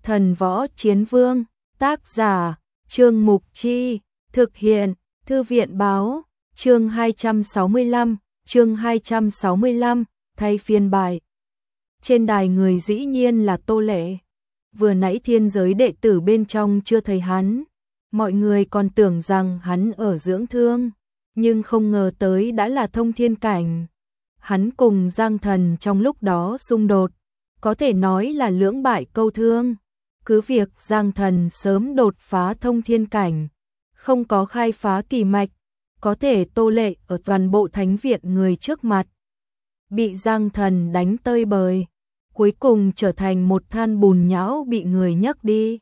Thần Võ Chiến Vương, tác giả, Trương Mục Chi, thực hiện, Thư viện báo, chương 265, thay phiên bài. Trên đài người dĩ nhiên là Tô Lệ. Vừa nãy thiên giới đệ tử bên trong chưa thấy hắn, mọi người còn tưởng rằng hắn ở dưỡng thương, nhưng không ngờ tới đã là thông thiên cảnh. Hắn cùng Giang Thần trong lúc đó xung đột, có thể nói là lưỡng bại câu thương. Cứ việc Giang Thần sớm đột phá thông thiên cảnh, không có khai phá kỳ mạch, có thể Tô Lệ ở toàn bộ thánh viện người trước mặt bị Giang Thần đánh tơi bời, cuối cùng trở thành một than bùn nhão bị người nhấc đi.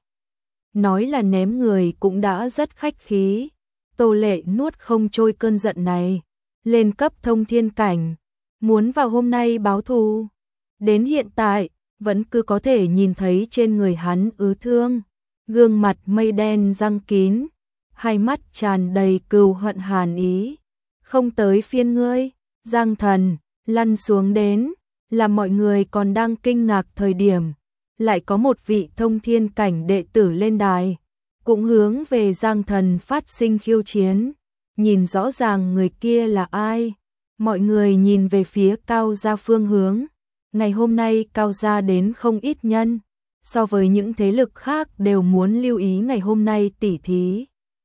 Nói là ném người cũng đã rất khách khí. Tô Lệ nuốt không trôi cơn giận này, lên cấp thông thiên cảnh, muốn vào hôm nay báo thù. Đến hiện tại, vẫn cứ có thể nhìn thấy trên người hắn ứ thương, gương mặt mây đen răng kín, hai mắt tràn đầy cừu hận hàn ý. Không tới phiên ngươi, Giang Thần, lăn xuống đến. Là mọi người còn đang kinh ngạc thời điểm, lại có một vị thông thiên cảnh đệ tử lên đài, cũng hướng về Giang Thần phát sinh khiêu chiến. Nhìn rõ ràng người kia là ai, mọi người nhìn về phía Cao gia phương hướng. Ngày hôm nay Cao gia đến không ít nhân, so với những thế lực khác đều muốn lưu ý ngày hôm nay tỉ thí.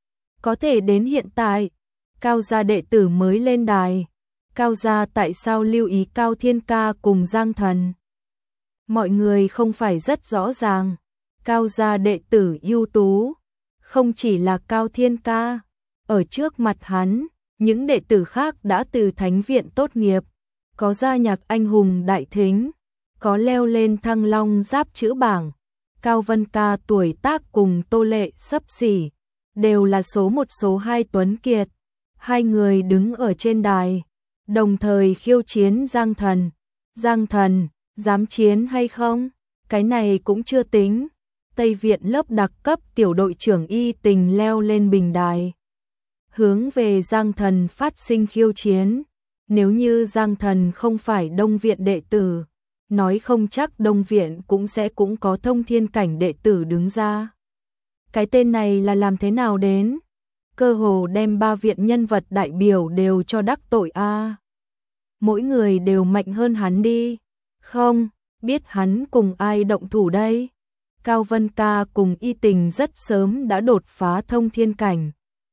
Có thể đến hiện tại, Cao gia đệ tử mới lên đài. Cao gia tại sao lưu ý Cao Thiên Ca cùng Giang Thần? Mọi người không phải rất rõ ràng. Cao gia đệ tử ưu tú, không chỉ là Cao Thiên Ca. Ở trước mặt hắn, những đệ tử khác đã từ thánh viện tốt nghiệp, có gia nhạc anh hùng đại thính, có leo lên thăng long giáp chữ bảng. Cao Vân Ca tuổi tác cùng Tô Lệ xấp xỉ, đều là số 1 số 2 tuấn kiệt. Hai người đứng ở trên đài, đồng thời khiêu chiến Giang Thần. Giang Thần, dám chiến hay không? Cái này cũng chưa tính. Tây Viện lớp đặc cấp tiểu đội trưởng Y Tình leo lên bình đài, hướng về Giang Thần phát sinh khiêu chiến. Nếu như Giang Thần không phải Đông Viện đệ tử, nói không chắc Đông Viện cũng có thông thiên cảnh đệ tử đứng ra. Cái tên này là làm thế nào đến? Cơ hồ đem 3 viện nhân vật đại biểu đều cho đắc tội a. Mỗi người đều mạnh hơn hắn đi. Không, biết hắn cùng ai động thủ đây? Cao Vân Ca cùng Y Tình rất sớm đã đột phá thông thiên cảnh.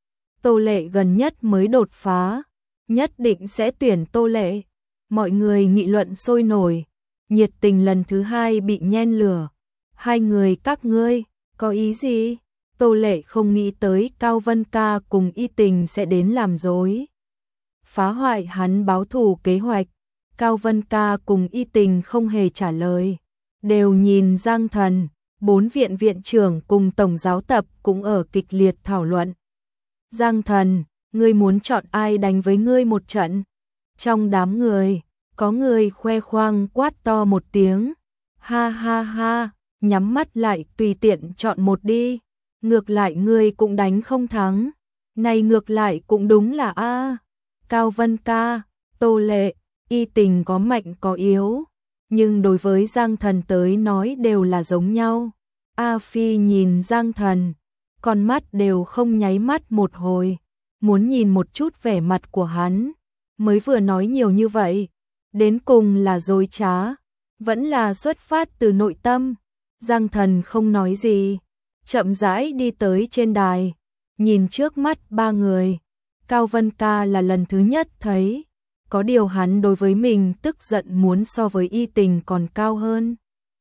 Tô Lệ gần nhất mới đột phá, nhất định sẽ tuyển Tô Lệ. Mọi người nghị luận sôi nổi, nhiệt tình lần thứ 2 bị nhen lửa. Hai người các ngươi, có ý gì? Tô Lệ không nghĩ tới Cao Vân Ca cùng Y Tình sẽ đến làm rối, phá hoại hắn báo thù kế hoạch. Cao Vân Ca cùng Y Tình không hề trả lời, đều nhìn Giang Thần. 4 viện viện trưởng cùng tổng giáo tập cũng ở kịch liệt thảo luận. Giang Thần, ngươi muốn chọn ai đánh với ngươi một trận? Trong đám người, có người khoe khoang quát to một tiếng. Ha ha ha, nhắm mắt lại tùy tiện chọn một đi. Ngược lại ngươi cũng đánh không thắng. Này ngược lại cũng đúng là a. Cao Vân Ca, Tô Lệ, Y Tình có mạnh có yếu, nhưng đối với Giang Thần tới nói đều là giống nhau. A Phi nhìn Giang Thần, con mắt đều không nháy mắt một hồi, muốn nhìn một chút vẻ mặt của hắn. Mới vừa nói nhiều như vậy, đến cùng là dối trá, vẫn là xuất phát từ nội tâm. Giang Thần không nói gì, chậm rãi đi tới trên đài, nhìn trước mắt 3 người. Cao Vân Ca là lần thứ nhất thấy, có điều hắn đối với mình tức giận muốn so với Y Tình còn cao hơn.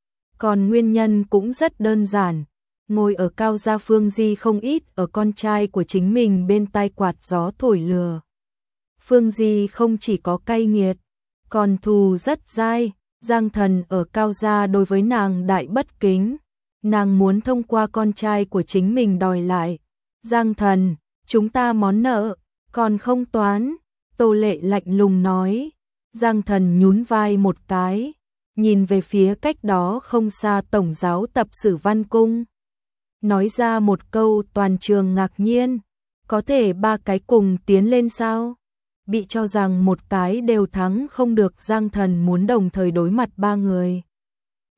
Còn nguyên nhân cũng rất đơn giản, ngồi ở Cao gia Phương Di không ít ở con trai của chính mình bên tai quạt gió thổi lừa. Phương Di không chỉ có cay nghiệt, còn thù rất dai. Giang Thần ở Cao gia đối với nàng đại bất kính, nàng muốn thông qua con trai của chính mình đòi lại. Giang Thần, chúng ta món nợ còn không toán. Tô Lệ lạnh lùng nói. Giang Thần nhún vai một cái, nhìn về phía cách đó không xa tổng giáo tập Sử Văn Cung, nói ra một câu toàn trường ngạc nhiên. Có thể 3 cái cùng tiến lên sao? Bị cho rằng một cái đều thắng không được. Giang Thần muốn đồng thời đối mặt 3 người.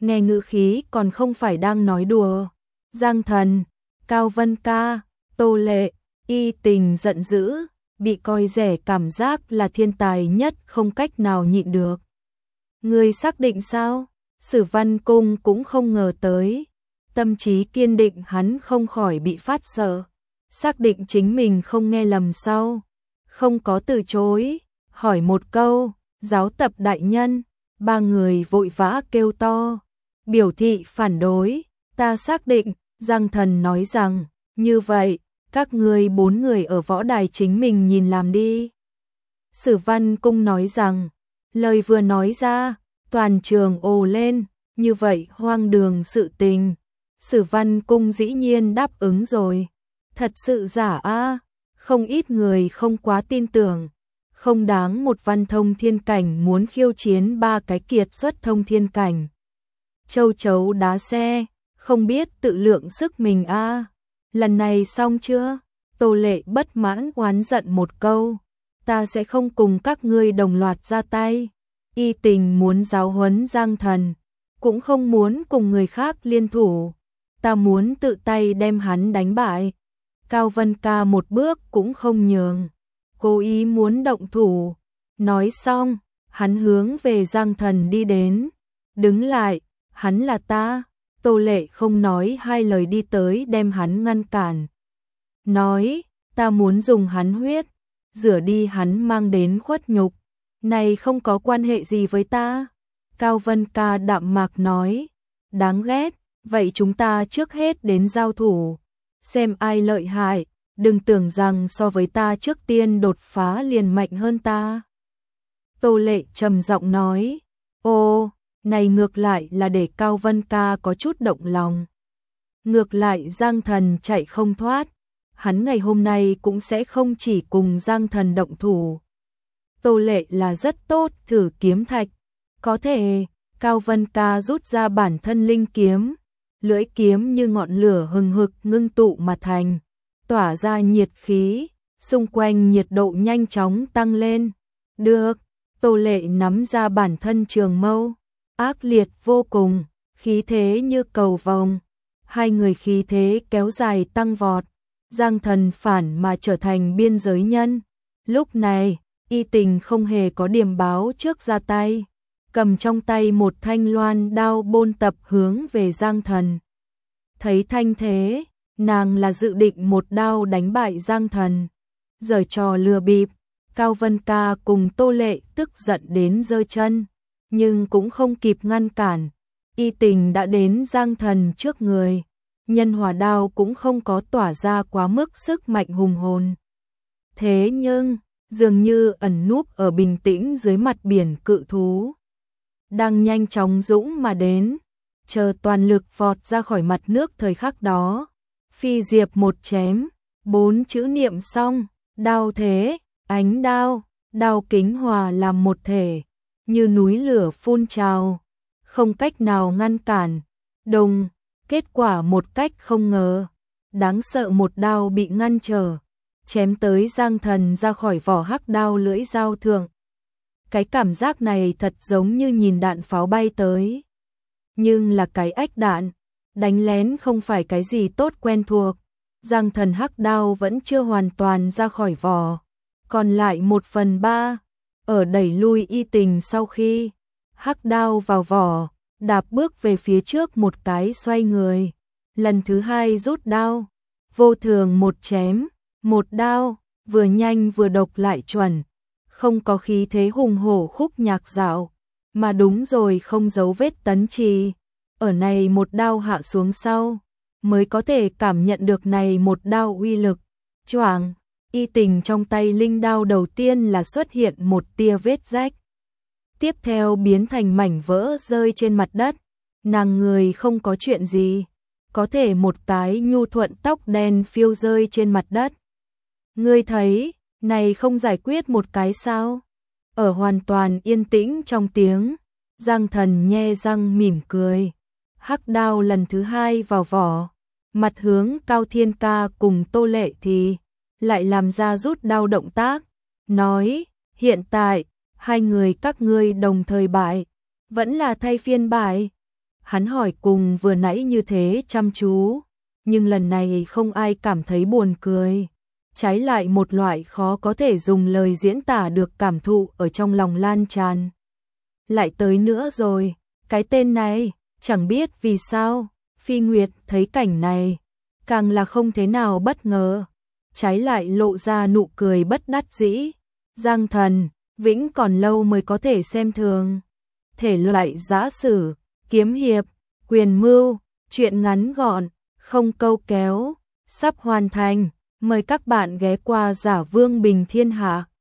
nghe ngữ khí còn không phải đang nói đùa. Giang Thần, Cao Vân Ca, Tô Lệ, Y Tình giận dữ, bị coi rẻ cảm giác là thiên tài nhất không cách nào nhịn được. Người xác định sao? Sử Văn Cung cũng không ngờ tới. Tâm trí kiên định hắn không khỏi bị phát sợ. Xác định chính mình không nghe lầm sau. Không có từ chối. Hỏi một câu, giáo tập đại nhân. Ba người vội vã kêu to. Biểu thị phản đối. Ta xác định, Giang Thần nói rằng, như vậy, các ngươi 4 người ở võ đài chính mình nhìn làm đi. Sử Văn Cung nói rằng, lời vừa nói ra, toàn trường ồ lên, như vậy hoang đường sự tình. Sử Văn Cung dĩ nhiên đáp ứng rồi. Thật sự giả a, không ít người không quá tin tưởng. Không đáng một văn thông thiên cảnh muốn khiêu chiến 3 cái kiệt xuất thông thiên cảnh. Châu chấu đá xe, không biết tự lượng sức mình a. Lần này xong chưa? Tô Lệ bất mãn oán giận một câu. Ta sẽ không cùng các ngươi đồng loạt ra tay. Y Tình muốn giáo huấn Giang Thần, cũng không muốn cùng người khác liên thủ. Ta muốn tự tay đem hắn đánh bại. Cao Vân Ca một bước cũng không nhường, cố ý muốn động thủ. Nói xong, hắn hướng về Giang Thần đi đến. Đứng lại, hắn là ta. Tô Lệ không nói hai lời đi tới đem hắn ngăn cản. Nói, ta muốn dùng hắn huyết, rửa đi hắn mang đến khuất nhục. Này không có quan hệ gì với ta. Cao Vân Ca đạm mạc nói, đáng ghét, vậy chúng ta trước hết đến giao thủ. Xem ai lợi hại, đừng tưởng rằng so với ta trước tiên đột phá liền mạnh hơn ta. Tô Lệ trầm giọng nói, ô, này ngược lại là để Cao Vân Ca có chút động lòng. Ngược lại Giang Thần chạy không thoát, hắn ngày hôm nay cũng sẽ không chỉ cùng Giang Thần động thủ. Tô Lệ là rất tốt thử kiếm thạch, có thể. Cao Vân Ca rút ra bản thân linh kiếm, lưỡi kiếm như ngọn lửa hừng hực ngưng tụ mà thành, tỏa ra nhiệt khí, xung quanh nhiệt độ nhanh chóng tăng lên. Được, Tô Lệ nắm ra bản thân trường mâu, ác liệt vô cùng, khí thế như cầu vồng. Hai người khí thế kéo dài tăng vọt, Giang Thần phản mà trở thành biên giới nhân. Lúc này, Y Tình không hề có điểm báo trước ra tay, cầm trong tay một thanh loan đao bôn tập hướng về Giang Thần. Thấy thanh thế, nàng là dự định một đao đánh bại Giang Thần. Giở trò lừa bịp, Cao Vân Ca cùng Tô Lệ tức giận đến giơ chân, nhưng cũng không kịp ngăn cản. Y Tình đã đến Giang Thần trước người, nhân hỏa đao cũng không có tỏa ra quá mức sức mạnh hùng hồn. Thế nhưng, dường như ẩn núp ở bình tĩnh dưới mặt biển cự thú, đang nhanh chóng dũng mà đến, chờ toàn lực vọt ra khỏi mặt nước thời khắc đó. Phi diệp một chém, 4 chữ niệm xong, đao thế, ánh đao, đao kính hòa làm một thể, như núi lửa phun trào, không cách nào ngăn cản. Đồng, kết quả một cách không ngờ, đáng sợ một đao bị ngăn trở, chém tới Giang Thần ra khỏi vỏ hắc đao lưỡi dao thượng. Cái cảm giác này thật giống như nhìn đạn pháo bay tới. Nhưng là cái ách đạn, đánh lén không phải cái gì tốt quen thuộc. Giang Thần hắc đao vẫn chưa hoàn toàn ra khỏi vỏ, còn lại 1/3, ở đẩy lui Y Tình sau khi hắc đao vào vỏ, đạp bước về phía trước một cái xoay người, lần thứ hai rút đao, vô thường một chém, một đao, vừa nhanh vừa độc lại chuẩn, không có khí thế hùng hổ khúc nhạc dạo, mà đúng rồi không dấu vết tấn trì. Ở này một đao hạ xuống sau, mới có thể cảm nhận được này một đao uy lực. Choảng, Y Tình trong tay linh đao đầu tiên là xuất hiện một tia vết rách, tiếp theo biến thành mảnh vỡ rơi trên mặt đất. Nàng người không có chuyện gì, có thể một cái nhu thuận tóc đen phiêu rơi trên mặt đất. Ngươi thấy, này không giải quyết một cái sao? Ở hoàn toàn yên tĩnh trong tiếng, Giang Thần nhe răng mỉm cười. Hắc đao lần thứ hai vào vỏ, mặt hướng Cao Thiên Ca cùng Tô Lệ thì lại làm ra rút đao động tác, nói, hiện tại, hai người các ngươi đồng thời bại, vẫn là thay phiên bại. Hắn hỏi cùng vừa nãy như thế chăm chú, nhưng lần này không ai cảm thấy buồn cười. Trái lại một loại khó có thể dùng lời diễn tả được cảm thụ ở trong lòng lan tràn. Lại tới nữa rồi, cái tên này, chẳng biết vì sao, Phi Nguyệt thấy cảnh này, càng là không thế nào bất ngờ. Trái lại lộ ra nụ cười bất đắc dĩ. Giang Thần, vĩnh còn lâu mới có thể xem thường. Thể loại giã sử, kiếm hiệp, quyền mưu, truyện ngắn gọn, không câu kéo, sắp hoàn thành. Mời các bạn ghé qua Giả Vương Bình Thiên Hạ.